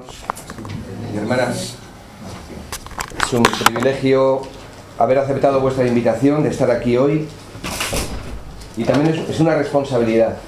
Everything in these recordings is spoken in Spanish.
y hermanas, es un privilegio haber aceptado vuestra invitación de estar aquí hoy y también es una responsabilidad.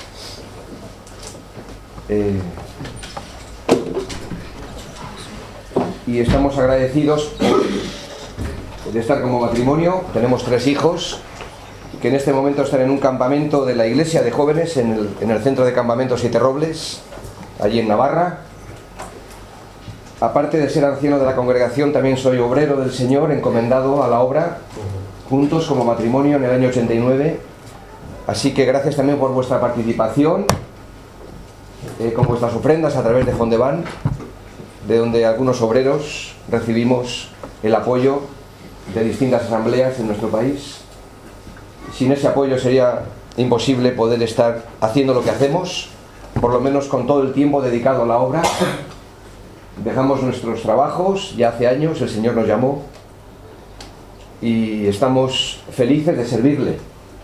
Y estamos agradecidos de estar como matrimonio. Tenemos 3 hijos que en este momento están en un campamento de la iglesia de jóvenes en el centro de campamento Siete Robles, allí en Navarra. Aparte de ser anciano de la congregación, también soy obrero del Señor, encomendado a la obra, juntos como matrimonio en el año 89. Así que gracias también por vuestra participación, con vuestras ofrendas a través de Fondeban, de donde algunos obreros recibimos el apoyo de distintas asambleas en nuestro país. Sin ese apoyo sería imposible poder estar haciendo lo que hacemos, por lo menos con todo el tiempo dedicado a la obra. Dejamos nuestros trabajos, ya hace años el Señor nos llamó y estamos felices de servirle.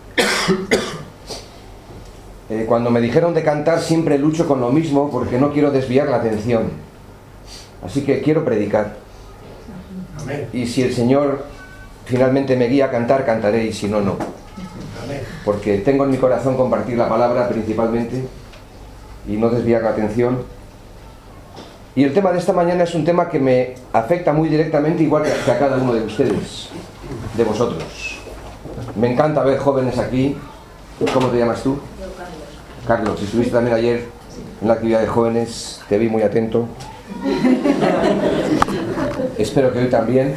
Cuando me dijeron de cantar siempre lucho con lo mismo porque no quiero desviar la atención. Así que quiero predicar. Amén. Y si el Señor finalmente me guía a cantar, cantaré, y si no, no. Amén. Porque tengo en mi corazón compartir la palabra principalmente y no desviar la atención. Y el tema de esta mañana es un tema que me afecta muy directamente, igual que a cada uno de ustedes, de vosotros. Me encanta ver jóvenes aquí. ¿Cómo te llamas tú? Yo, Carlos. Carlos, si estuviste también ayer en la actividad de jóvenes, te vi muy atento. Espero que hoy también.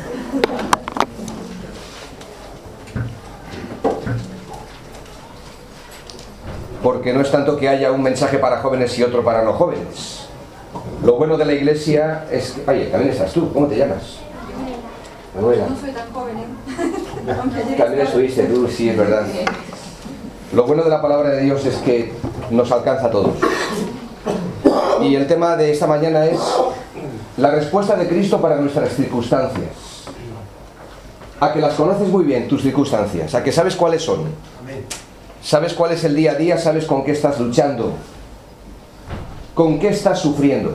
Porque no es tanto que haya un mensaje para jóvenes y otro para no jóvenes. Lo bueno de la iglesia es que... Oye, también estás tú, ¿cómo te llamas? Manuela. No soy tan joven, ¿eh? También estuviste tú, sí, es verdad. Lo bueno de la palabra de Dios es que nos alcanza a todos. Y el tema de esta mañana es la respuesta de Cristo para nuestras circunstancias. A que las conoces muy bien, tus circunstancias, a que sabes cuáles son. Amén. Sabes cuál es el día a día, sabes con qué estás luchando, con qué estás sufriendo.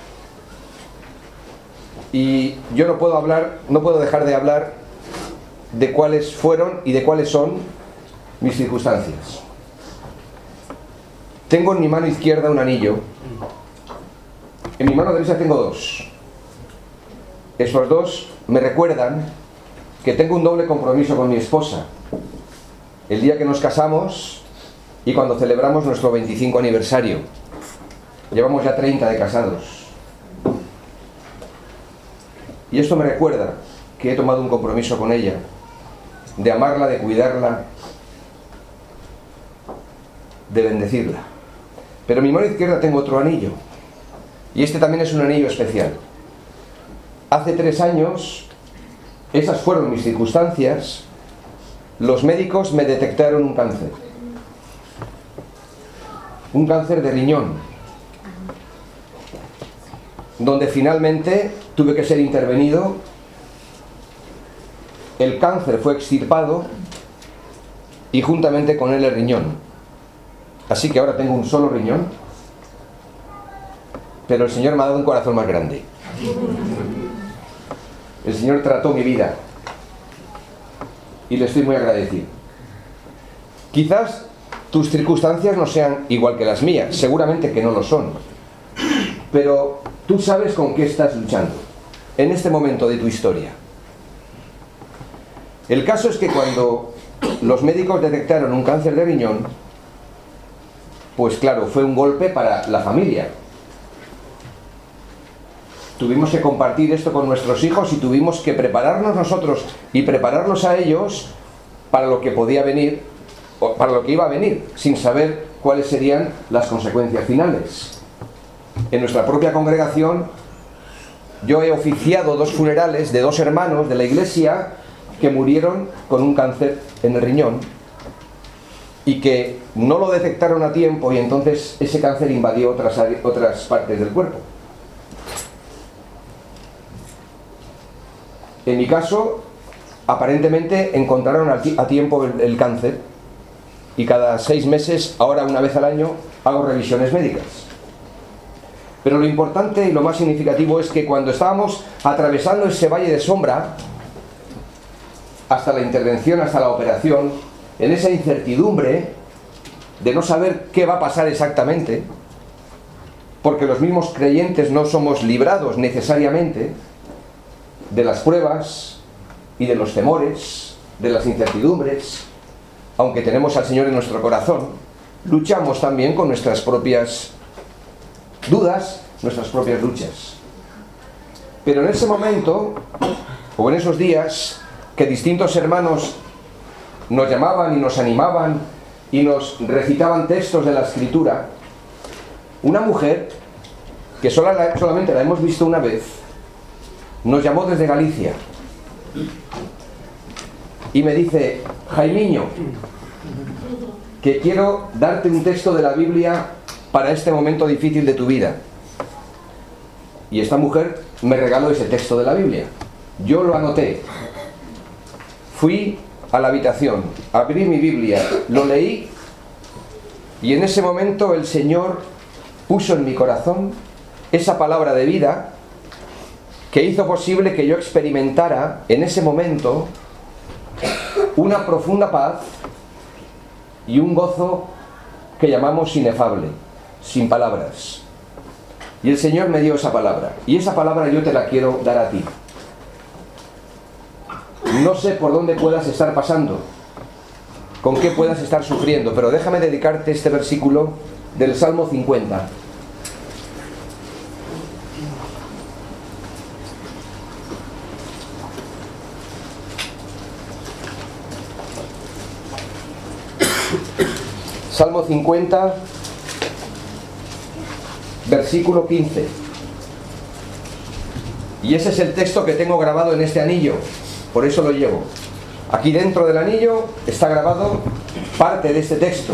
Y yo no puedo dejar de hablar de cuáles fueron y de cuáles son mis circunstancias. Tengo en mi mano izquierda un anillo. En mi mano derecha tengo 2. Esos 2 me recuerdan que tengo un doble compromiso con mi esposa. El día que nos casamos y cuando celebramos nuestro 25 aniversario. Llevamos ya 30 de casados. Y esto me recuerda que he tomado un compromiso con ella, de amarla, de cuidarla, de bendecirla. Pero en mi mano izquierda tengo otro anillo. Y este también es un anillo especial. Hace 3 años, esas fueron mis circunstancias. Los médicos me detectaron un cáncer. Un cáncer de riñón. Donde finalmente tuve que ser intervenido. El cáncer fue extirpado y juntamente con él el riñón. Así que ahora tengo un solo riñón, pero el Señor me ha dado un corazón más grande. El Señor trató mi vida y le estoy muy agradecido. Quizás tus circunstancias no sean igual que las mías, seguramente que no lo son, pero tú sabes con qué estás luchando en este momento de tu historia. El caso es que cuando los médicos detectaron un cáncer de riñón, pues claro, fue un golpe para la familia. Tuvimos que compartir esto con nuestros hijos y tuvimos que prepararnos nosotros y prepararlos a ellos para lo que podía venir, o para lo que iba a venir, sin saber cuáles serían las consecuencias finales. En nuestra propia congregación, yo he oficiado 2 funerales de 2 hermanos de la iglesia que murieron con un cáncer en el riñón y que no lo detectaron a tiempo y entonces ese cáncer invadió otras partes del cuerpo. En mi caso, aparentemente encontraron a tiempo el cáncer y cada 6 meses, ahora una vez al año, hago revisiones médicas. Pero lo importante y lo más significativo es que cuando estábamos atravesando ese valle de sombra, hasta la intervención, hasta la operación, en esa incertidumbre de no saber qué va a pasar exactamente, porque los mismos creyentes no somos librados necesariamente de las pruebas y de los temores, de las incertidumbres, aunque tenemos al Señor en nuestro corazón, luchamos también con nuestras propias dudas, nuestras propias luchas. Pero en ese momento, o en esos días, que distintos hermanos nos llamaban y nos animaban y nos recitaban textos de la Escritura, una mujer, que solamente la hemos visto una vez, nos llamó desde Galicia y me dice: Jaimiño, que quiero darte un texto de la Biblia para este momento difícil de tu vida. Y esta mujer me regaló ese texto de la Biblia. Yo lo anoté. Fui a la habitación, abrí mi Biblia, lo leí, y en ese momento el Señor puso en mi corazón esa palabra de vida que hizo posible que yo experimentara en ese momento una profunda paz y un gozo que llamamos inefable, sin palabras. Y el Señor me dio esa palabra, y esa palabra yo te la quiero dar a ti. No sé por dónde puedas estar pasando, con qué puedas estar sufriendo, pero déjame dedicarte este versículo del Salmo 50. Salmo 50, versículo 15. Y ese es el texto que tengo grabado en este anillo, por eso lo llevo. Aquí dentro del anillo está grabado parte de este texto.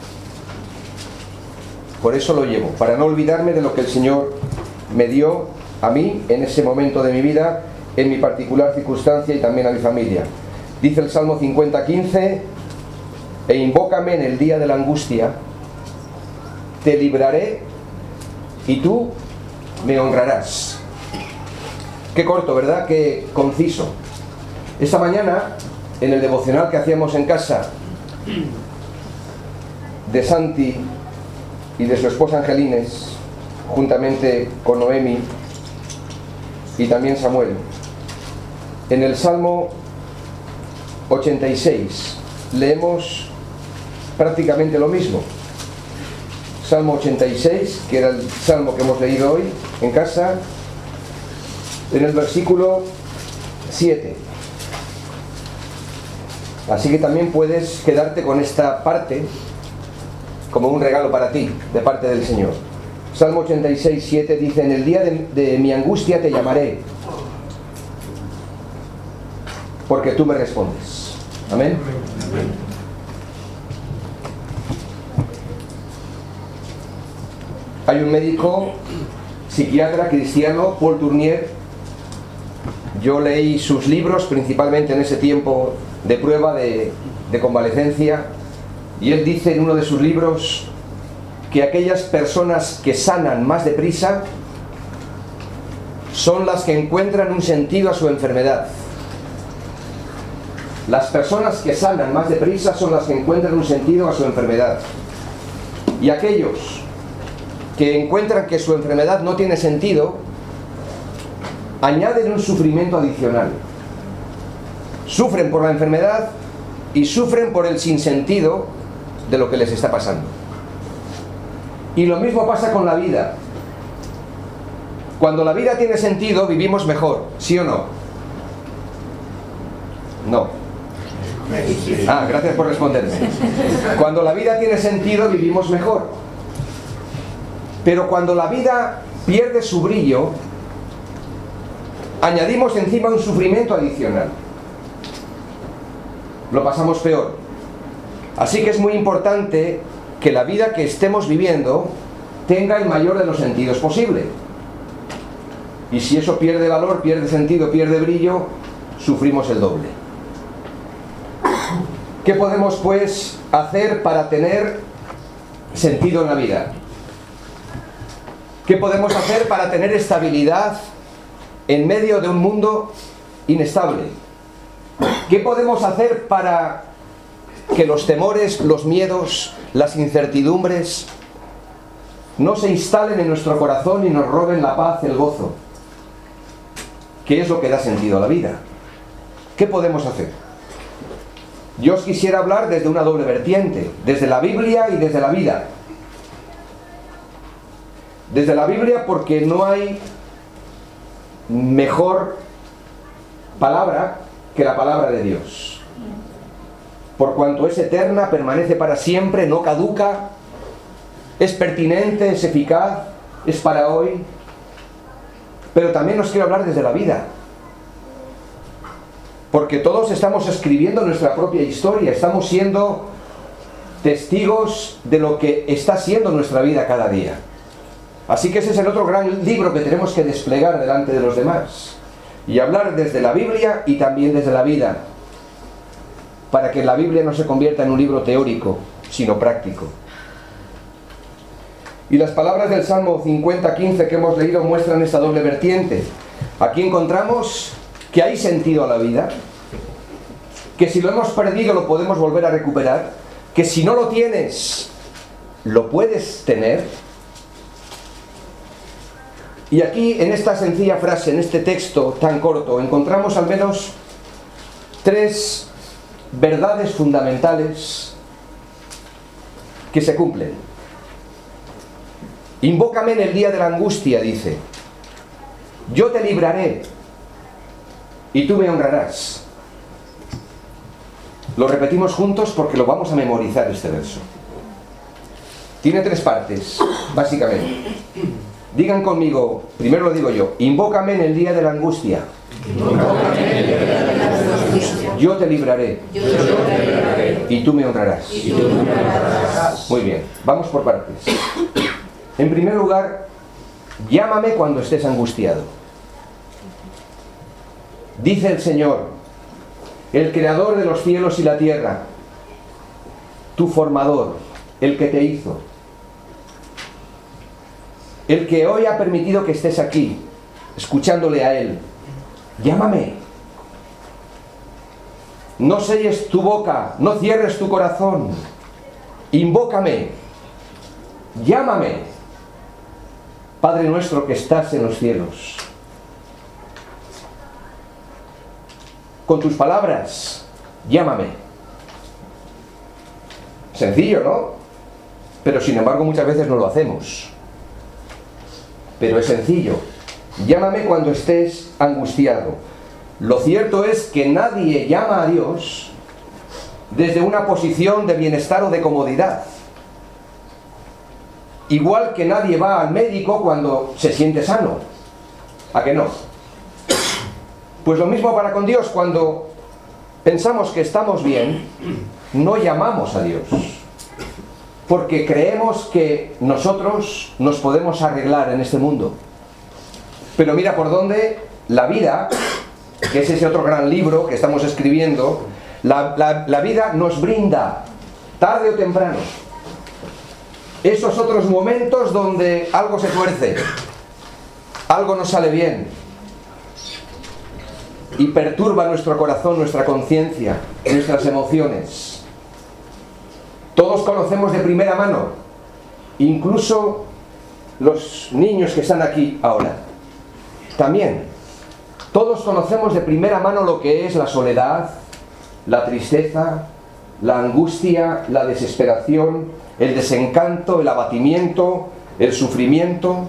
Por eso lo llevo, para no olvidarme de lo que el Señor me dio a mí en ese momento de mi vida, en mi particular circunstancia y también a mi familia. Dice el Salmo 50, 15: e invócame en el día de la angustia, te libraré y tú me honrarás. Qué corto, ¿verdad? Qué conciso. Esta mañana, en el devocional que hacíamos en casa de Santi y de su esposa Angelines, juntamente con Noemi y también Samuel, en el Salmo 86 leemos prácticamente lo mismo. Salmo 86, que era el salmo que hemos leído hoy en casa, en el versículo 7. Así que también puedes quedarte con esta parte como un regalo para ti, de parte del Señor. Salmo 86, 7 dice: en el día de mi angustia te llamaré, porque tú me respondes. Amén. Amén. Hay un médico psiquiatra cristiano, Paul Tournier. Yo leí sus libros principalmente en ese tiempo de prueba, de convalecencia, y él dice en uno de sus libros que aquellas personas que sanan más deprisa son las que encuentran un sentido a su enfermedad. Las personas que sanan más deprisa son las que encuentran un sentido a su enfermedad. Y aquellos que encuentran que su enfermedad no tiene sentido, añaden un sufrimiento adicional. Sufren por la enfermedad y sufren por el sinsentido de lo que les está pasando. Y lo mismo pasa con la vida. Cuando la vida tiene sentido, vivimos mejor, ¿sí o no? No. Ah, gracias por responderme. Cuando la vida tiene sentido, vivimos mejor. Pero cuando la vida pierde su brillo, añadimos encima un sufrimiento adicional. Lo pasamos peor. Así que es muy importante que la vida que estemos viviendo tenga el mayor de los sentidos posible. Y si eso pierde valor, pierde sentido, pierde brillo, sufrimos el doble. ¿Qué podemos, pues, hacer para tener sentido en la vida? ¿Qué podemos hacer para tener estabilidad en medio de un mundo inestable? ¿Qué podemos hacer para que los temores, los miedos, las incertidumbres no se instalen en nuestro corazón y nos roben la paz, el gozo? ¿Qué es lo que da sentido a la vida? ¿Qué podemos hacer? Yo os quisiera hablar desde una doble vertiente, desde la Biblia y desde la vida. Desde la Biblia, porque no hay mejor palabra que la palabra de Dios. Por cuanto es eterna, permanece para siempre, no caduca, es pertinente, es eficaz, es para hoy. Pero también os quiero hablar desde la vida. Porque todos estamos escribiendo nuestra propia historia, estamos siendo testigos de lo que está siendo nuestra vida cada día. Así que ese es el otro gran libro que tenemos que desplegar delante de los demás. Y hablar desde la Biblia y también desde la vida. Para que la Biblia no se convierta en un libro teórico, sino práctico. Y las palabras del Salmo 50:15 que hemos leído muestran esta doble vertiente. Aquí encontramos que hay sentido a la vida, que si lo hemos perdido lo podemos volver a recuperar, que si no lo tienes, lo puedes tener. Y aquí, en esta sencilla frase, en este texto tan corto, encontramos al menos 3 verdades fundamentales que se cumplen. Invócame en el día de la angustia, dice. Yo te libraré y tú me honrarás. Lo repetimos juntos porque lo vamos a memorizar este verso. Tiene 3 partes, básicamente. Digan conmigo, primero lo digo yo, invócame en el día de la angustia. Yo te libraré. Y tú me honrarás. Muy bien, vamos por partes. En primer lugar, llámame cuando estés angustiado. Dice el Señor, el creador de los cielos y la tierra, tu formador, el que te hizo, el que hoy ha permitido que estés aquí, escuchándole a Él. Llámame. No selles tu boca, no cierres tu corazón. Invócame. Llámame. Padre nuestro que estás en los cielos. Con tus palabras, llámame. Sencillo, ¿no? Pero sin embargo muchas veces no lo hacemos. Pero es sencillo. Llámame cuando estés angustiado. Lo cierto es que nadie llama a Dios desde una posición de bienestar o de comodidad. Igual que nadie va al médico cuando se siente sano. ¿A que no? Pues lo mismo para con Dios. Cuando pensamos que estamos bien, no llamamos a Dios. Porque creemos que nosotros nos podemos arreglar en este mundo. Pero mira por dónde la vida, que es ese otro gran libro que estamos escribiendo, la vida nos brinda, tarde o temprano, esos otros momentos donde algo se tuerce, algo no sale bien, y perturba nuestro corazón, nuestra conciencia, nuestras emociones. Todos conocemos de primera mano, incluso los niños que están aquí ahora. También, todos conocemos de primera mano lo que es la soledad, la tristeza, la angustia, la desesperación, el desencanto, el abatimiento, el sufrimiento.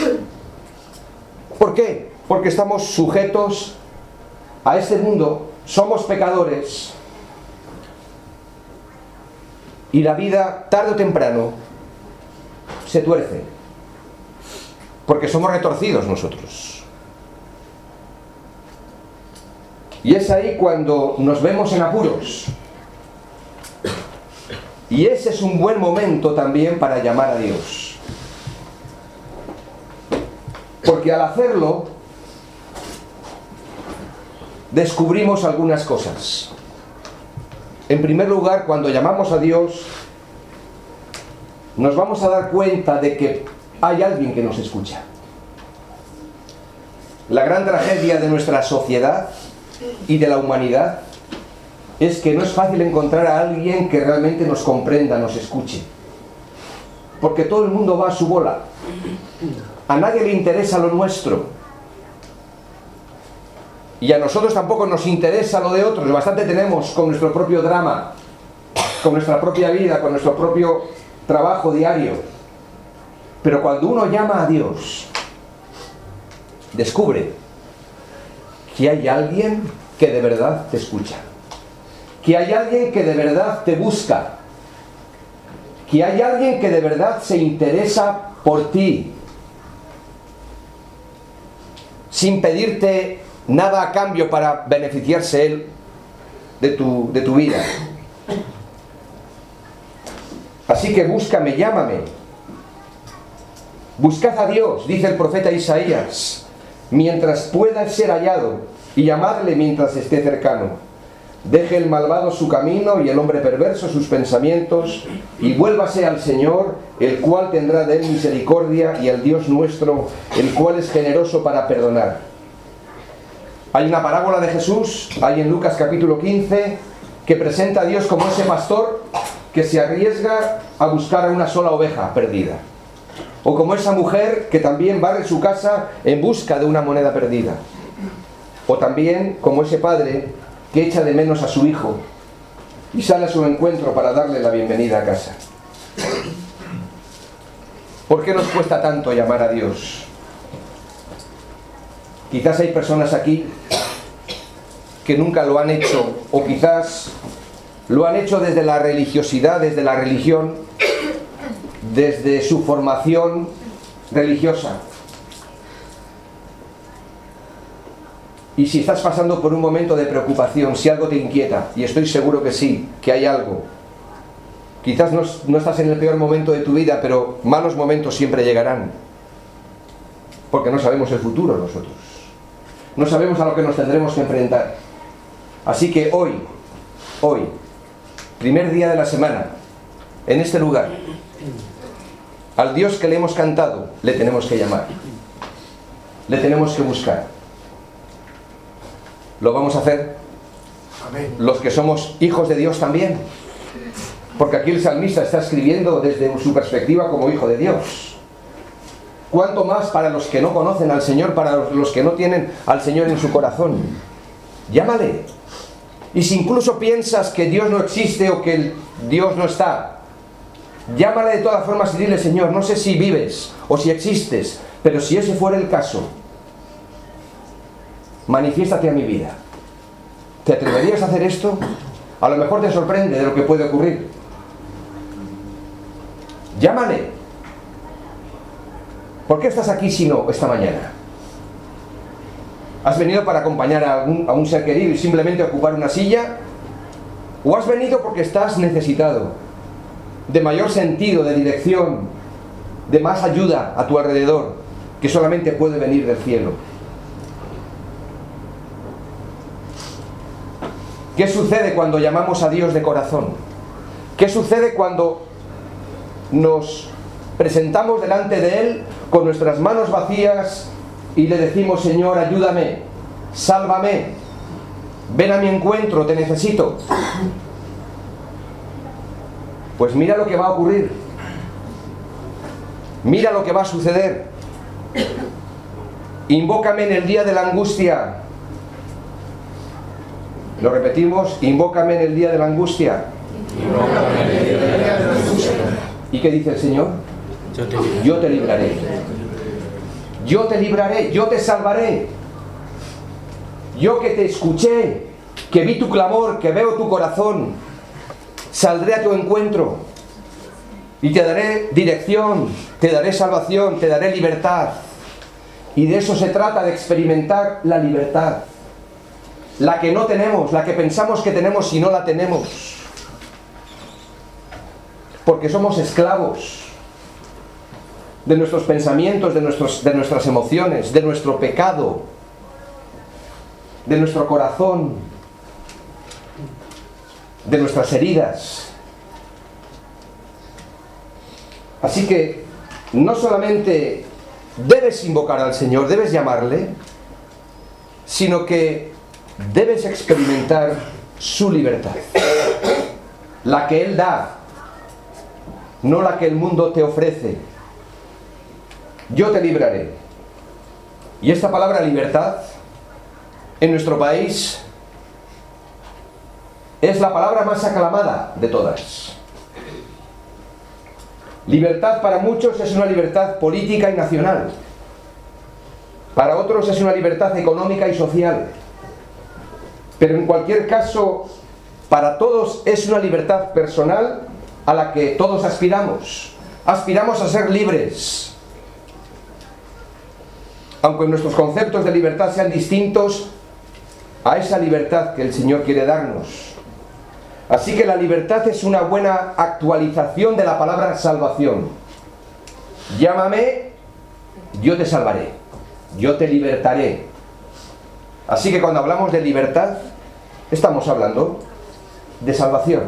¿Por qué? Porque estamos sujetos a este mundo, somos pecadores. Y la vida, tarde o temprano, se tuerce. Porque somos retorcidos nosotros. Y es ahí cuando nos vemos en apuros. Y ese es un buen momento también para llamar a Dios. Porque al hacerlo, descubrimos algunas cosas. En primer lugar, cuando llamamos a Dios, nos vamos a dar cuenta de que hay alguien que nos escucha. La gran tragedia de nuestra sociedad y de la humanidad es que no es fácil encontrar a alguien que realmente nos comprenda, nos escuche. Porque todo el mundo va a su bola. A nadie le interesa lo nuestro. Y a nosotros tampoco nos interesa lo de otros. Bastante tenemos con nuestro propio drama, con nuestra propia vida, con nuestro propio trabajo diario. Pero cuando uno llama a Dios, descubre que hay alguien que de verdad te escucha, que hay alguien que de verdad te busca, que hay alguien que de verdad se interesa por ti, sin pedirte nada a cambio para beneficiarse él de tu vida. Así que búscame, llámame. Buscad a Dios, dice el profeta Isaías, mientras pueda ser hallado, y llamadle mientras esté cercano. Deje el malvado su camino y el hombre perverso sus pensamientos, y vuélvase al Señor, el cual tendrá de él misericordia, y al Dios nuestro, el cual es generoso para perdonar. Hay una parábola de Jesús, hay en Lucas capítulo 15, que presenta a Dios como ese pastor que se arriesga a buscar a una sola oveja perdida. O como esa mujer que también barre su casa en busca de una moneda perdida. O también como ese padre que echa de menos a su hijo y sale a su encuentro para darle la bienvenida a casa. ¿Por qué nos cuesta tanto llamar a Dios? Quizás hay personas aquí que nunca lo han hecho, o quizás lo han hecho desde la religiosidad, desde la religión, desde su formación religiosa. Y si estás pasando por un momento de preocupación, si algo te inquieta, y estoy seguro que sí, que hay algo, quizás no estás en el peor momento de tu vida, pero malos momentos siempre llegarán, porque no sabemos el futuro nosotros, no sabemos a lo que nos tendremos que enfrentar. Así que hoy, primer día de la semana, en este lugar, al Dios que le hemos cantado, le tenemos que llamar, le tenemos que buscar. ¿Lo vamos a hacer? Amén. Los que somos hijos de Dios también. Porque aquí el salmista está escribiendo desde su perspectiva como hijo de Dios. ¿Cuánto más para los que no conocen al Señor, para los que no tienen al Señor en su corazón? Llámale. Y si incluso piensas que Dios no existe o que Dios no está, llámale de todas formas y dile: Señor, no sé si vives o si existes, pero si ese fuera el caso, manifiéstate a mi vida. ¿Te atreverías a hacer esto? A lo mejor te sorprende de lo que puede ocurrir. Llámale. ¿Por qué estás aquí si no esta mañana? ¿Has venido para acompañar a un ser querido y simplemente ocupar una silla? ¿O has venido porque estás necesitado de mayor sentido, de dirección, de más ayuda a tu alrededor, que solamente puede venir del cielo? ¿Qué sucede cuando llamamos a Dios de corazón? ¿Qué sucede cuando nos presentamos delante de Él con nuestras manos vacías y le decimos: Señor, ayúdame, sálvame, ven a mi encuentro, te necesito? Pues mira lo que va a ocurrir. Mira lo que va a suceder. Invócame en el día de la angustia. Lo repetimos: invócame en el día de la angustia. ¿Y qué dice el Señor? Yo te libraré. Yo te libraré, yo te salvaré. Yo que te escuché, que vi tu clamor, que veo tu corazón, saldré a tu encuentro y te daré dirección, te daré salvación, te daré libertad. Y de eso se trata, de experimentar la libertad. La que no tenemos, la que pensamos que tenemos y no la tenemos. Porque somos esclavos de nuestros pensamientos, de nuestras emociones, de nuestro pecado, de nuestro corazón, de nuestras heridas. Así que no solamente debes invocar al Señor, debes llamarle, sino que debes experimentar su libertad, la que Él da, no la que el mundo te ofrece. Yo te libraré. Y esta palabra libertad en nuestro país es la palabra más aclamada de todas. Libertad para muchos es una libertad política y nacional. Para otros es una libertad económica y social. Pero en cualquier caso, para todos es una libertad personal a la que todos aspiramos. Aspiramos a ser libres. Aunque nuestros conceptos de libertad sean distintos a esa libertad que el Señor quiere darnos. Así que la libertad es una buena actualización de la palabra salvación. Llámame, yo te salvaré, yo te libertaré. Así que cuando hablamos de libertad, estamos hablando de salvación.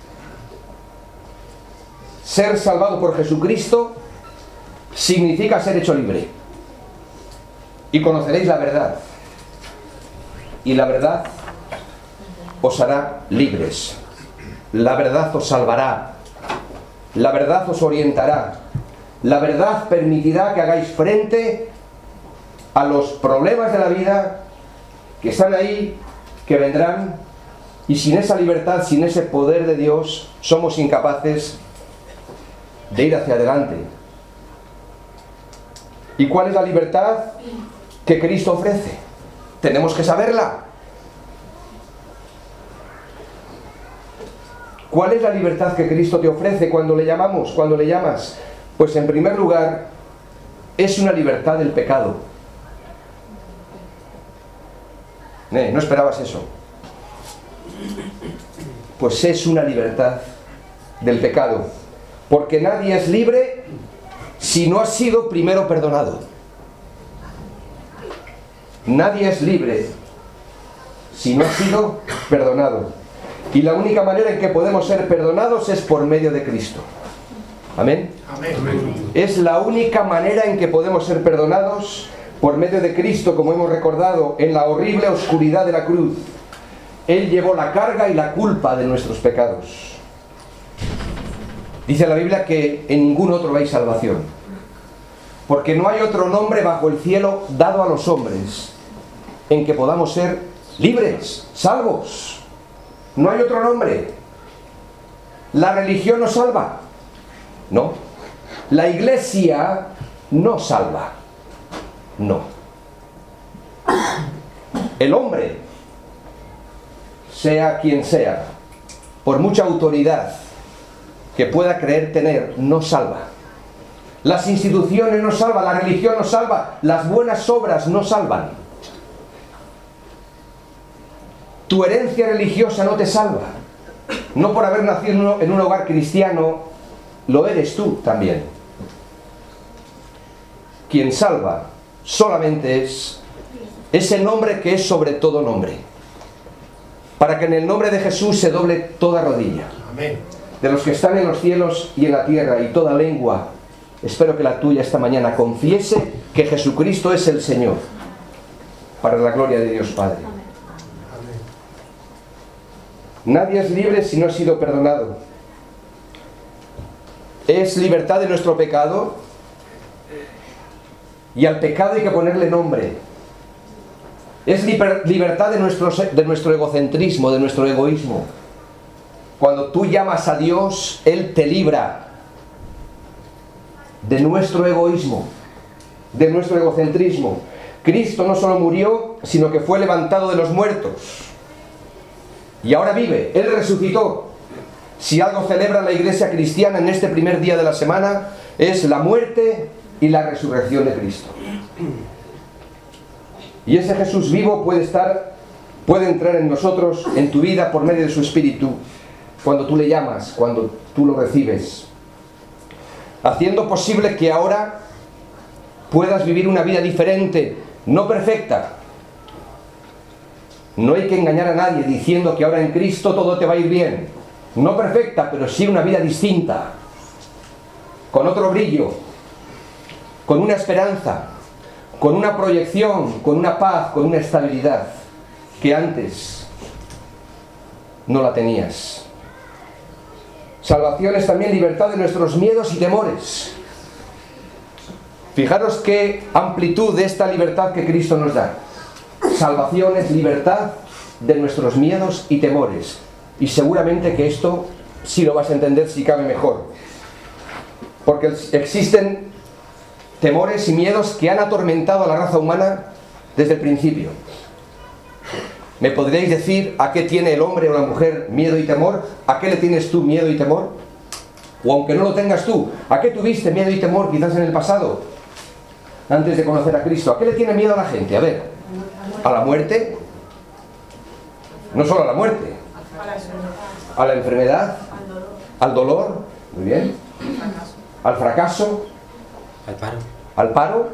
Ser salvado por Jesucristo significa ser hecho libre. Y conoceréis la verdad. Y la verdad os hará libres. La verdad os salvará. La verdad os orientará. La verdad permitirá que hagáis frente a los problemas de la vida que están ahí, que vendrán, y sin esa libertad, sin ese poder de Dios, somos incapaces de ir hacia adelante. ¿Y cuál es la libertad que Cristo ofrece? Tenemos que saberla. ¿Cuál es la libertad que Cristo te ofrece cuando le llamamos, cuando le llamas? Pues en primer lugar, es una libertad del pecado. ¿No esperabas eso? Pues es una libertad del pecado. Porque nadie es libre si no ha sido primero perdonado. Nadie es libre si no ha sido perdonado. Y la única manera en que podemos ser perdonados es por medio de Cristo. ¿Amén? Amén. Es la única manera en que podemos ser perdonados por medio de Cristo, como hemos recordado, en la horrible oscuridad de la cruz. Él llevó la carga y la culpa de nuestros pecados. Dice la Biblia que en ningún otro hay salvación, porque no hay otro nombre bajo el cielo dado a los hombres en que podamos ser libres, salvos. No hay otro nombre. ¿La religión nos salva? No. ¿La iglesia no salva? No. El hombre, sea quien sea, por mucha autoridad que pueda creer tener, no salva. Las instituciones no salvan, la religión no salva, las buenas obras no salvan. Tu herencia religiosa no te salva. No por haber nacido en un hogar cristiano, lo eres tú también. Quien salva solamente es ese nombre que es sobre todo nombre, para que en el nombre de Jesús se doble toda rodilla. Amén. De los que están en los cielos y en la tierra, y toda lengua, espero que la tuya esta mañana confiese que Jesucristo es el Señor, para la gloria de Dios Padre. Nadie es libre si no ha sido perdonado. Es libertad de nuestro pecado, y al pecado hay que ponerle nombre. Es libertad de nuestro egocentrismo, de nuestro egoísmo. Cuando tú llamas a Dios, Él te libra de nuestro egoísmo, de nuestro egocentrismo. Cristo no solo murió, sino que fue levantado de los muertos. Y ahora vive, Él resucitó. Si algo celebra la iglesia cristiana en este primer día de la semana, es la muerte y la resurrección de Cristo. Y ese Jesús vivo puede entrar en nosotros, en tu vida, por medio de su Espíritu, cuando tú le llamas, cuando tú lo recibes, haciendo posible que ahora puedas vivir una vida diferente, no perfecta. No hay que engañar a nadie diciendo que ahora en Cristo todo te va a ir bien. No perfecta, pero sí una vida distinta, con otro brillo, con una esperanza, con una proyección, con una paz, con una estabilidad que antes no la tenías. Salvación es también libertad de nuestros miedos y temores. Fijaros qué amplitud de esta libertad que Cristo nos da. Salvación es libertad de nuestros miedos y temores. Y seguramente que esto sí lo vas a entender si cabe mejor. Porque existen temores y miedos que han atormentado a la raza humana desde el principio. ¿Me podríais decir a qué tiene el hombre o la mujer miedo y temor? ¿A qué le tienes tú miedo y temor? O aunque no lo tengas tú, ¿a qué tuviste miedo y temor quizás en el pasado? Antes de conocer a Cristo. ¿A qué le tiene miedo a la gente? A ver, ¿a la muerte? No solo a la muerte. ¿A la enfermedad? ¿Al dolor? Muy bien. ¿Al fracaso? Al paro. ¿Al paro?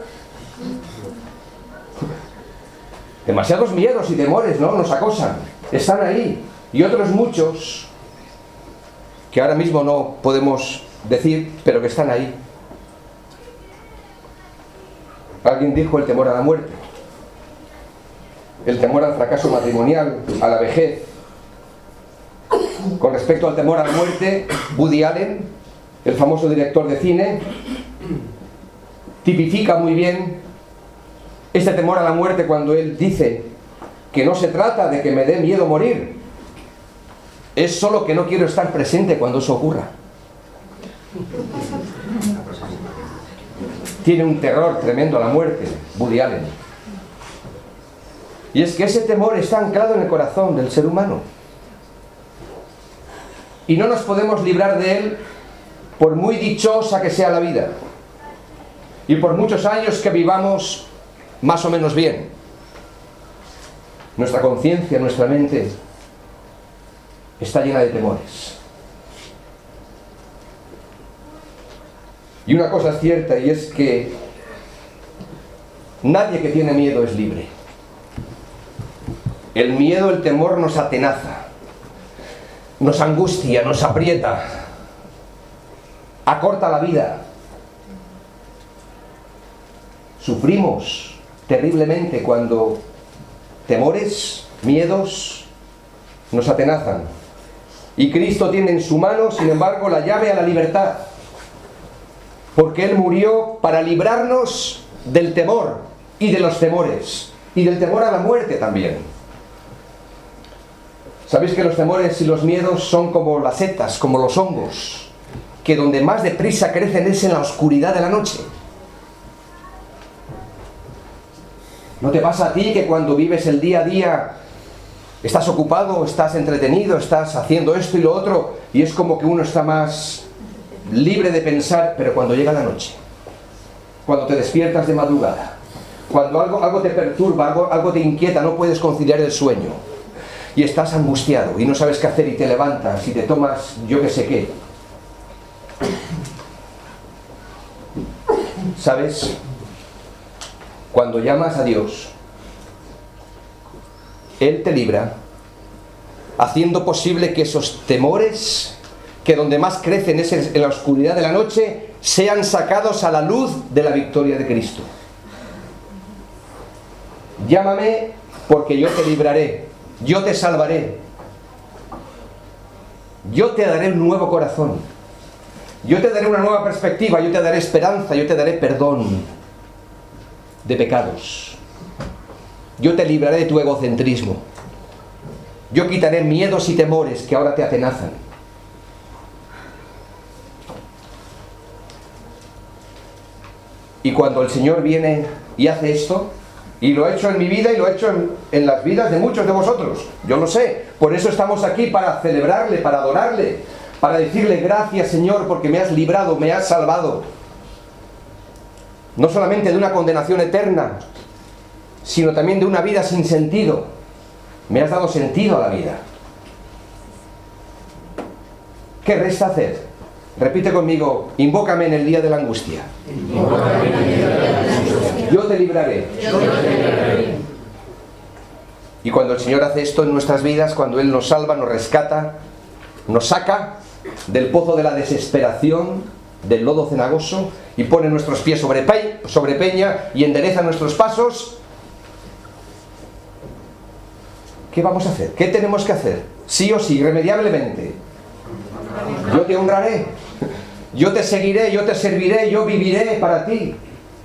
Demasiados miedos y temores, ¿no? Nos acosan. Están ahí. Y otros muchos que ahora mismo no podemos decir, pero que están ahí. Alguien dijo el temor a la muerte, el temor al fracaso matrimonial, a la vejez. Con respecto al temor a la muerte, Woody Allen, el famoso director de cine, tipifica muy bien este temor a la muerte cuando él dice que no se trata de que me dé miedo morir, es solo que no quiero estar presente cuando eso ocurra. Tiene un terror tremendo a la muerte, Woody Allen. Y es que ese temor está anclado en el corazón del ser humano. Y no nos podemos librar de él por muy dichosa que sea la vida. Y por muchos años que vivamos más o menos bien. Nuestra conciencia, nuestra mente está llena de temores. Y una cosa es cierta, y es que nadie que tiene miedo es libre. El miedo, el temor nos atenaza, nos angustia, nos aprieta, acorta la vida. Sufrimos terriblemente cuando temores, miedos nos atenazan. Y Cristo tiene en su mano, sin embargo, la llave a la libertad. Porque Él murió para librarnos del temor y de los temores. Y del temor a la muerte también. ¿Sabéis que los temores y los miedos son como las setas, como los hongos? Que donde más deprisa crecen es en la oscuridad de la noche. ¿No te pasa a ti que cuando vives el día a día estás ocupado, estás entretenido, estás haciendo esto y lo otro, y es como que uno está más libre de pensar, pero cuando llega la noche, cuando te despiertas de madrugada, cuando algo te perturba, algo te inquieta, no puedes conciliar el sueño, y estás angustiado, y no sabes qué hacer, y te levantas, y te tomas yo qué sé qué. ¿Sabes? Cuando llamas a Dios, Él te libra, haciendo posible que esos temores, que donde más crecen es en la oscuridad de la noche, sean sacados a la luz de la victoria de Cristo. Llámame porque yo te libraré, yo te salvaré, yo te daré un nuevo corazón, yo te daré una nueva perspectiva, yo te daré esperanza, yo te daré perdón de pecados. Yo te libraré de tu egocentrismo. Yo quitaré miedos y temores que ahora te atenazan. Y cuando el Señor viene y hace esto, y lo ha hecho en mi vida y lo ha hecho en las vidas de muchos de vosotros, yo lo sé, por eso estamos aquí, para celebrarle, para adorarle, para decirle gracias, Señor, porque me has librado, me has salvado. No solamente de una condenación eterna, sino también de una vida sin sentido. Me has dado sentido a la vida. ¿Qué resta hacer? Repite conmigo: invócame en el día de la angustia. Yo te libraré. Y cuando el Señor hace esto en nuestras vidas, cuando Él nos salva, nos rescata, nos saca del pozo de la desesperación, del lodo cenagoso y pone nuestros pies sobre peña y endereza nuestros pasos, ¿qué vamos a hacer? ¿Qué tenemos que hacer? Sí o sí, irremediablemente. Yo te honraré, yo te seguiré, yo te serviré, yo viviré para ti.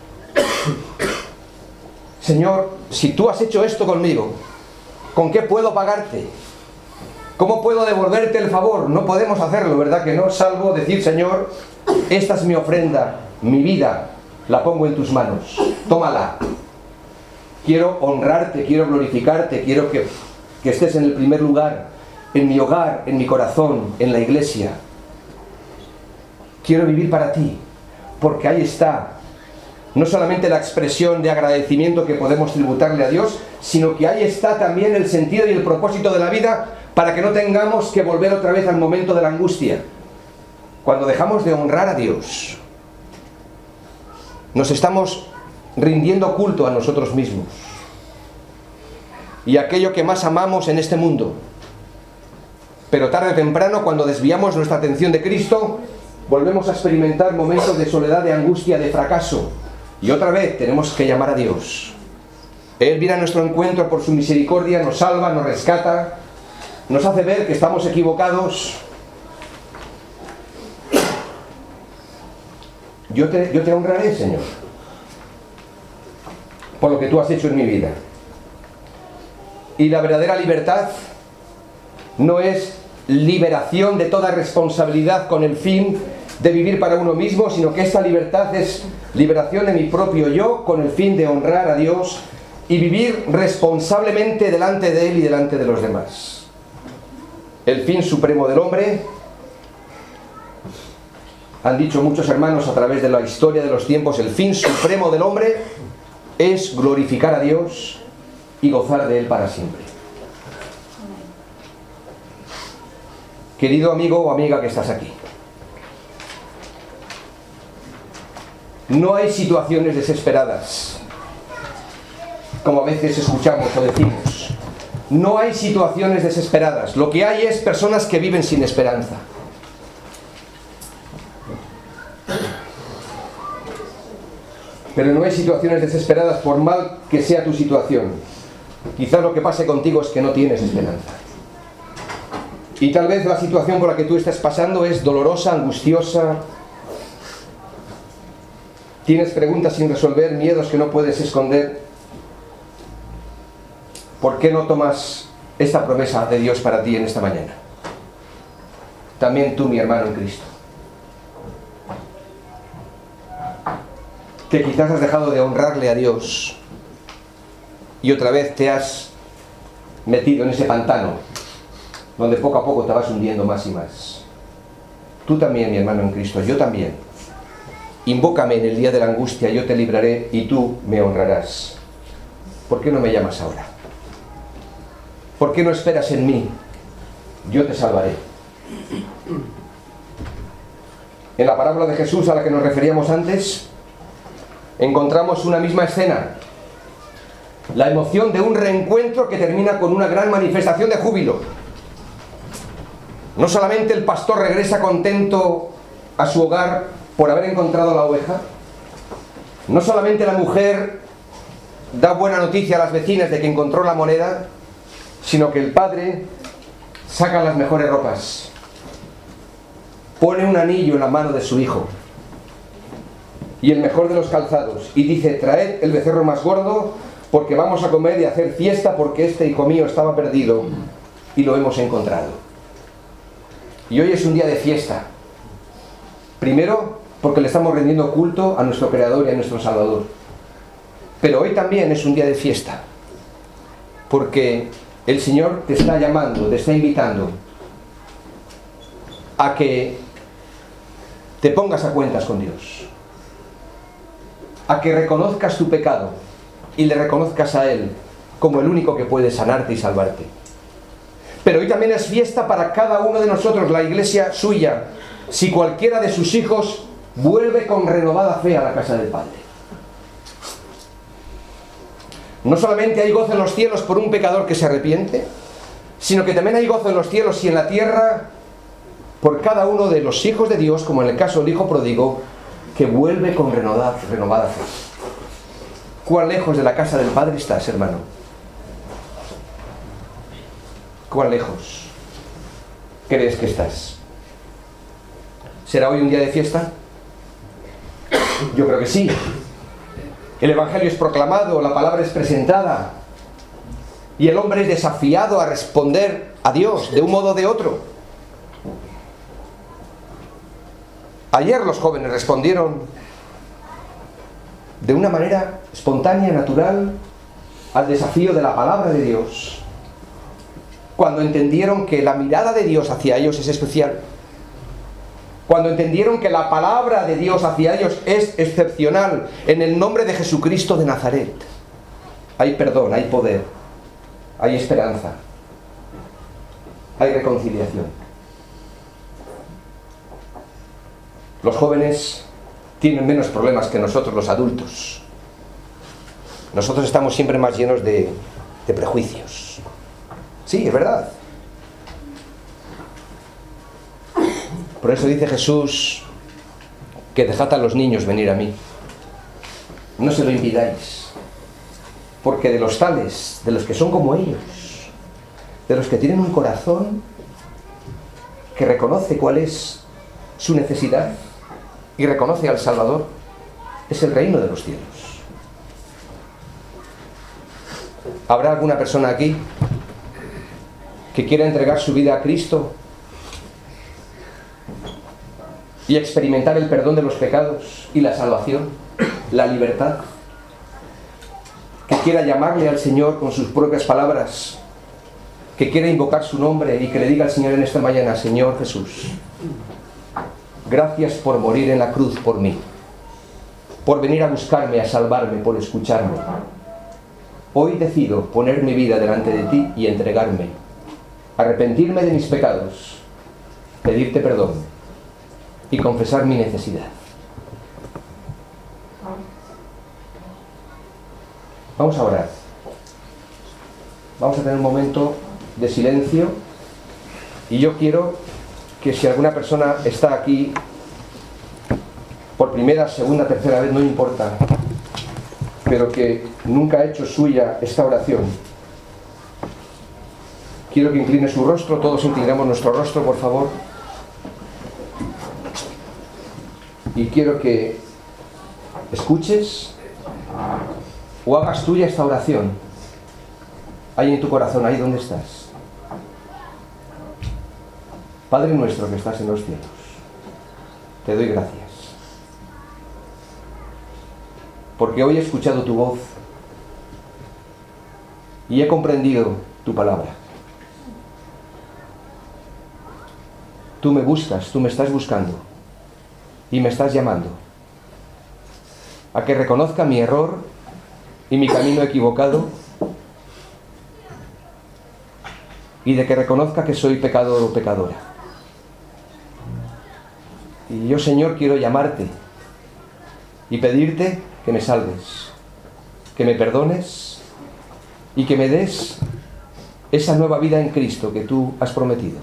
Señor, si tú has hecho esto conmigo, ¿con qué puedo pagarte? ¿Cómo puedo devolverte el favor? No podemos hacerlo, ¿verdad que no? Salvo decir, Señor, esta es mi ofrenda, mi vida, la pongo en tus manos, tómala. Quiero honrarte, quiero glorificarte, quiero que estés en el primer lugar, en mi hogar, en mi corazón, en la iglesia. Quiero vivir para ti, porque ahí está no solamente la expresión de agradecimiento que podemos tributarle a Dios, sino que ahí está también el sentido y el propósito de la vida, para que no tengamos que volver otra vez al momento de la angustia. Cuando dejamos de honrar a Dios, nos estamos rindiendo culto a nosotros mismos y aquello que más amamos en este mundo. Pero tarde o temprano, cuando desviamos nuestra atención de Cristo, volvemos a experimentar momentos de soledad, de angustia, de fracaso. Y otra vez tenemos que llamar a Dios. Él viene a nuestro encuentro por su misericordia, nos salva, nos rescata, nos hace ver que estamos equivocados. Yo te honraré, Señor, por lo que tú has hecho en mi vida. Y la verdadera libertad no es liberación de toda responsabilidad con el fin de vivir para uno mismo, sino que esta libertad es liberación de mi propio yo con el fin de honrar a Dios y vivir responsablemente delante de Él y delante de los demás. El fin supremo del hombre, han dicho muchos hermanos a través de la historia de los tiempos, el fin supremo del hombre es glorificar a Dios y gozar de Él para siempre. Querido amigo o amiga que estás aquí, no hay situaciones desesperadas, como a veces escuchamos o decimos. No hay situaciones desesperadas. Lo que hay es personas que viven sin esperanza. Pero no hay situaciones desesperadas por mal que sea tu situación. Quizás lo que pase contigo es que no tienes esperanza. Y tal vez la situación por la que tú estás pasando es dolorosa, angustiosa. Tienes preguntas sin resolver, miedos que no puedes esconder. ¿Por qué no tomas esta promesa de Dios para ti en esta mañana? También tú, mi hermano en Cristo, que quizás has dejado de honrarle a Dios y otra vez te has metido en ese pantano donde poco a poco te vas hundiendo más y más. Tú también, mi hermano en Cristo, yo también. Invócame en el día de la angustia, yo te libraré y tú me honrarás. ¿Por qué no me llamas ahora? ¿Por qué no esperas en mí? Yo te salvaré. En la parábola de Jesús a la que nos referíamos antes, encontramos una misma escena. La emoción de un reencuentro que termina con una gran manifestación de júbilo. No solamente el pastor regresa contento a su hogar por haber encontrado la oveja, no solamente la mujer da buena noticia a las vecinas de que encontró la moneda, sino que el padre saca las mejores ropas, pone un anillo en la mano de su hijo y el mejor de los calzados y dice: traed el becerro más gordo porque vamos a comer y a hacer fiesta, porque este hijo mío estaba perdido y lo hemos encontrado. Y hoy es un día de fiesta. Primero, porque le estamos rendiendo culto a nuestro Creador y a nuestro Salvador. Pero hoy también es un día de fiesta, porque el Señor te está llamando, te está invitando a que te pongas a cuentas con Dios, a que reconozcas tu pecado y le reconozcas a Él como el único que puede sanarte y salvarte. Pero hoy también es fiesta para cada uno de nosotros, la iglesia suya, si cualquiera de sus hijos vuelve con renovada fe a la casa del Padre. No solamente hay gozo en los cielos por un pecador que se arrepiente, sino que también hay gozo en los cielos y en la tierra por cada uno de los hijos de Dios, como en el caso del hijo pródigo, que vuelve con renovada fe. ¿Cuán lejos de la casa del Padre estás, hermano? ¿Cuán lejos crees que estás? ¿Será hoy un día de fiesta? Yo creo que sí. El Evangelio es proclamado, la palabra es presentada y el hombre es desafiado a responder a Dios de un modo o de otro. Ayer los jóvenes respondieron de una manera espontánea, natural, al desafío de la palabra de Dios, cuando entendieron que la mirada de Dios hacia ellos es especial, cuando entendieron que la palabra de Dios hacia ellos es excepcional. En el nombre de Jesucristo de Nazaret hay perdón, hay poder, hay esperanza, hay reconciliación. Los jóvenes tienen menos problemas que nosotros los adultos. Nosotros estamos siempre más llenos de prejuicios. Sí, es verdad. Por eso dice Jesús que dejad a los niños venir a mí. No se lo impidáis. Porque de los tales, de los que son como ellos, de los que tienen un corazón que reconoce cuál es su necesidad y reconoce al Salvador, es el reino de los cielos. ¿Habrá alguna persona aquí que quiera entregar su vida a Cristo y experimentar el perdón de los pecados y la salvación, la libertad? Que quiera llamarle al Señor con sus propias palabras, que quiera invocar su nombre y que le diga al Señor en esta mañana: Señor Jesús, gracias por morir en la cruz por mí, por venir a buscarme, a salvarme, por escucharme. Hoy decido poner mi vida delante de ti y entregarme, arrepentirme de mis pecados, pedirte perdón y confesar mi necesidad. Vamos a orar. Vamos a tener un momento de silencio y yo quiero que si alguna persona está aquí por primera, segunda, tercera vez, no importa, pero que nunca ha hecho suya esta oración, quiero que incline su rostro. Todos inclinamos nuestro rostro, por favor. Y quiero que escuches o hagas tuya esta oración. Ahí en tu corazón, ahí donde estás. Padre nuestro que estás en los cielos, te doy gracias, porque hoy he escuchado tu voz y he comprendido tu palabra. Tú me buscas, tú me estás buscando y me estás llamando a que reconozca mi error y mi camino equivocado, y de que reconozca que soy pecador o pecadora. Y yo, Señor, quiero llamarte y pedirte que me salves, que me perdones y que me des esa nueva vida en Cristo que tú has prometido,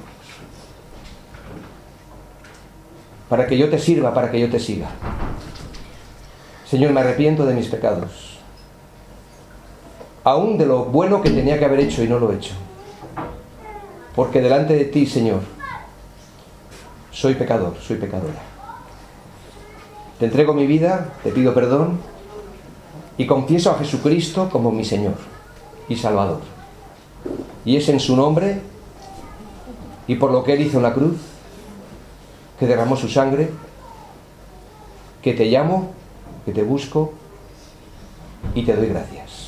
para que yo te sirva, para que yo te siga. Señor, me arrepiento de mis pecados, aún de lo bueno que tenía que haber hecho y no lo he hecho, porque delante de ti, Señor, soy pecador, soy pecadora. Te entrego mi vida, te pido perdón y confieso a Jesucristo como mi Señor y Salvador. Y es en su nombre y por lo que Él hizo en la cruz, que derramó su sangre, que te llamo, que te busco y te doy gracias.